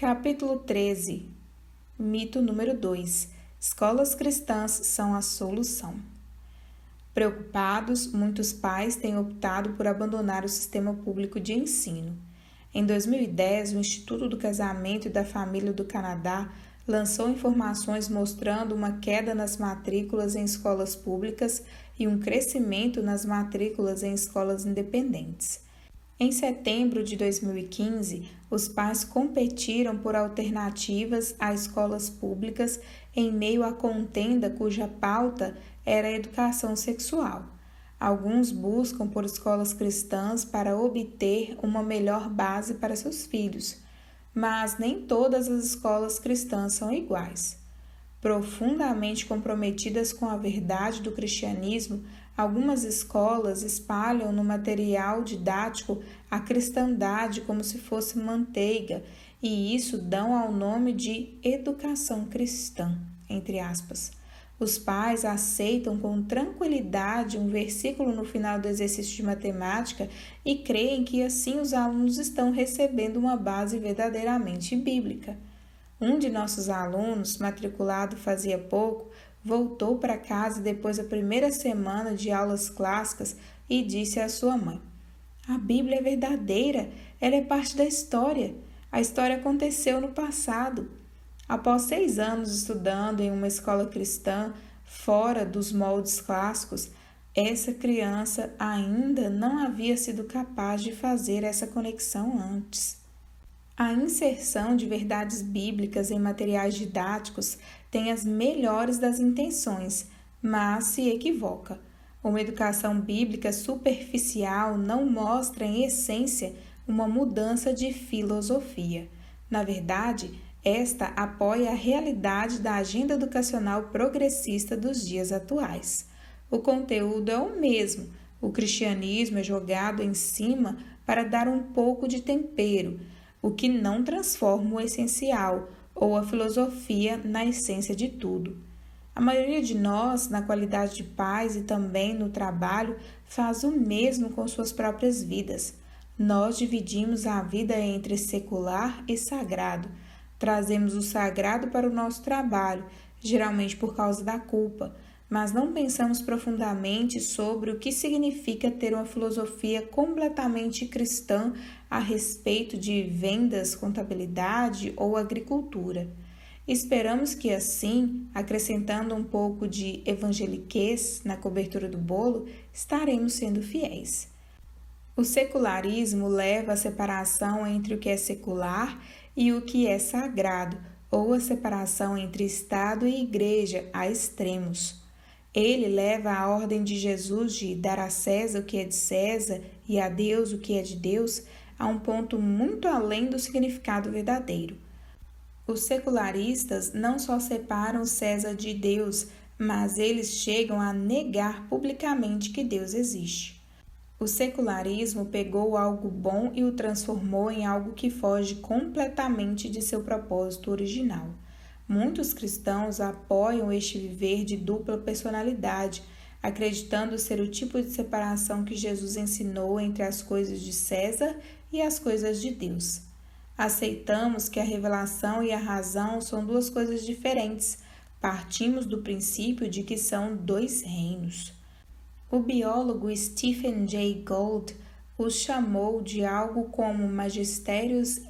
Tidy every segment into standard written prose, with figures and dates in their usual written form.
Capítulo 13. Mito número 2. Escolas cristãs são a solução. Preocupados, muitos pais têm optado por abandonar o sistema público de ensino. Em 2010, o Instituto do Casamento e da Família do Canadá lançou informações mostrando uma queda nas matrículas em escolas públicas e um crescimento nas matrículas em escolas independentes. Em setembro de 2015, os pais competiram por alternativas a escolas públicas em meio à contenda cuja pauta era a educação sexual. Alguns buscam por escolas cristãs para obter uma melhor base para seus filhos, mas nem todas as escolas cristãs são iguais. Profundamente comprometidas com a verdade do cristianismo, algumas escolas espalham no material didático a cristandade como se fosse manteiga, e isso dão ao nome de educação cristã, entre aspas. Os pais aceitam com tranquilidade um versículo no final do exercício de matemática e creem que assim os alunos estão recebendo uma base verdadeiramente bíblica. Um de nossos alunos, matriculado fazia pouco, voltou para casa depois da primeira semana de aulas clássicas e disse à sua mãe: "A Bíblia é verdadeira, ela é parte da história. A história aconteceu no passado." Após 6 anos estudando em uma escola cristã, fora dos moldes clássicos, essa criança ainda não havia sido capaz de fazer essa conexão antes. A inserção de verdades bíblicas em materiais didáticos tem as melhores das intenções, mas se equivoca. Uma educação bíblica superficial não mostra, em essência, uma mudança de filosofia. Na verdade, esta apoia a realidade da agenda educacional progressista dos dias atuais. O conteúdo é o mesmo, o cristianismo é jogado em cima para dar um pouco de tempero, o que não transforma o essencial ou a filosofia na essência de tudo. A maioria de nós, na qualidade de pais e também no trabalho, faz o mesmo com suas próprias vidas. Nós dividimos a vida entre secular e sagrado. Trazemos o sagrado para o nosso trabalho, geralmente por causa da culpa, mas não pensamos profundamente sobre o que significa ter uma filosofia completamente cristã a respeito de vendas, contabilidade ou agricultura. Esperamos que assim, acrescentando um pouco de evangeliquez na cobertura do bolo, estaremos sendo fiéis. O secularismo leva à separação entre o que é secular e o que é sagrado, ou a separação entre Estado e Igreja a extremos. Ele leva a ordem de Jesus de dar a César o que é de César e a Deus o que é de Deus a um ponto muito além do significado verdadeiro. Os secularistas não só separam César de Deus, mas eles chegam a negar publicamente que Deus existe. O secularismo pegou algo bom e o transformou em algo que foge completamente de seu propósito original. Muitos cristãos apoiam este viver de dupla personalidade, acreditando ser o tipo de separação que Jesus ensinou entre as coisas de César e as coisas de Deus. Aceitamos que a revelação e a razão são 2 coisas diferentes. Partimos do princípio de que são 2 reinos. O biólogo Stephen Jay Gould os chamou de algo como magistérios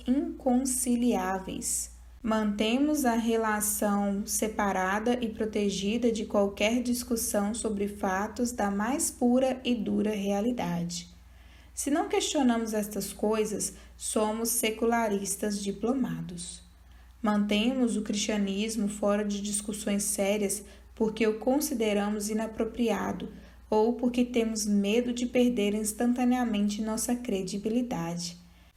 inconciliáveis. Mantemos a relação separada e protegida de qualquer discussão sobre fatos da mais pura e dura realidade. Se não questionamos estas coisas, somos secularistas diplomados. Mantemos o cristianismo fora de discussões sérias porque o consideramos inapropriado ou porque temos medo de perder instantaneamente nossa credibilidade.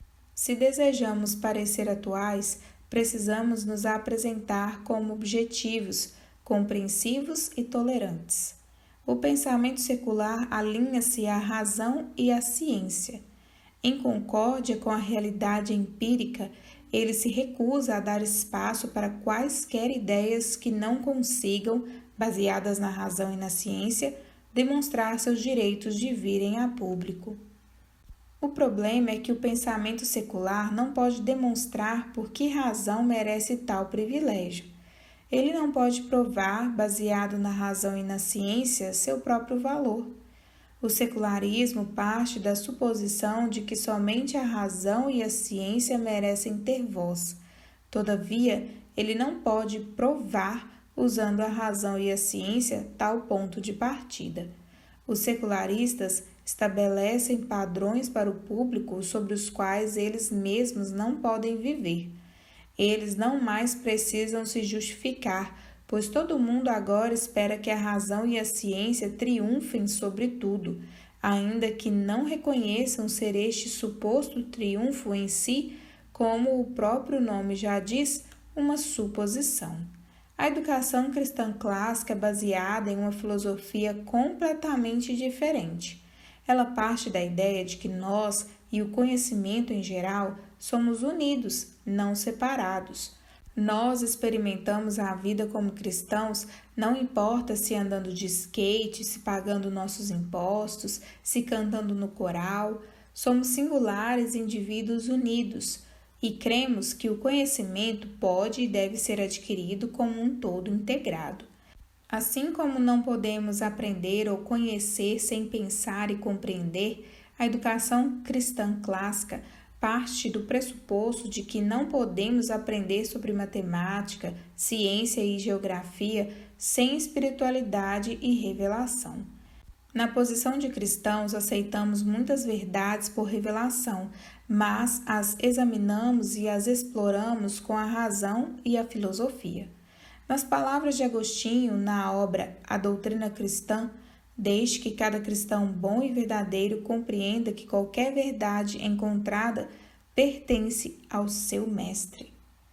Se desejamos parecer atuais, precisamos nos apresentar como objetivos, compreensivos e tolerantes. O pensamento secular alinha-se à razão e à ciência. Em concórdia com a realidade empírica, ele se recusa a dar espaço para quaisquer ideias que não consigam, baseadas na razão e na ciência, demonstrar seus direitos de virem a público. O problema é que o pensamento secular não pode demonstrar por que razão merece tal privilégio. Ele não pode provar, baseado na razão e na ciência, seu próprio valor. O secularismo parte da suposição de que somente a razão e a ciência merecem ter voz. Todavia, ele não pode provar, usando a razão e a ciência, tal ponto de partida. Os secularistas estabelecem padrões para o público sobre os quais eles mesmos não podem viver. Eles não mais precisam se justificar, pois todo mundo agora espera que a razão e a ciência triunfem sobre tudo, ainda que não reconheçam ser este suposto triunfo em si, como o próprio nome já diz, uma suposição. A educação cristã clássica é baseada em uma filosofia completamente diferente. Ela parte da ideia de que nós e o conhecimento em geral somos unidos, não separados. Nós experimentamos a vida como cristãos, não importa se andando de skate, se pagando nossos impostos, se cantando no coral, somos singulares indivíduos unidos e cremos que o conhecimento pode e deve ser adquirido como um todo integrado. Assim como não podemos aprender ou conhecer sem pensar e compreender, a educação cristã clássica parte do pressuposto de que não podemos aprender sobre matemática, ciência e geografia sem espiritualidade e revelação. Na posição de cristãos, aceitamos muitas verdades por revelação, mas as examinamos e as exploramos com a razão e a filosofia. Nas palavras de Agostinho, na obra A Doutrina Cristã, desde que cada cristão bom e verdadeiro compreenda que qualquer verdade encontrada pertence ao seu mestre.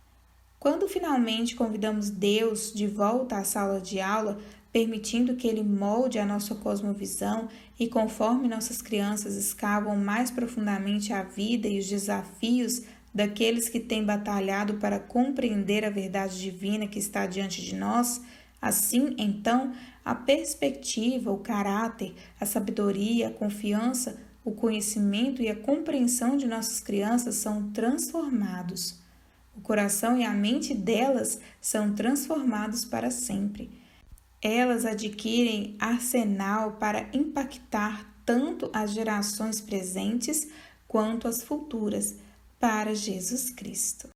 Quando finalmente convidamos Deus de volta à sala de aula, permitindo que Ele molde a nossa cosmovisão e conforme nossas crianças escavam mais profundamente a vida e os desafios daqueles que têm batalhado para compreender a verdade divina que está diante de nós, assim, então, a perspectiva, o caráter, a sabedoria, a confiança, o conhecimento e a compreensão de nossas crianças são transformados. O coração e a mente delas são transformados para sempre. Elas adquirem arsenal para impactar tanto as gerações presentes quanto as futuras, para Jesus Cristo.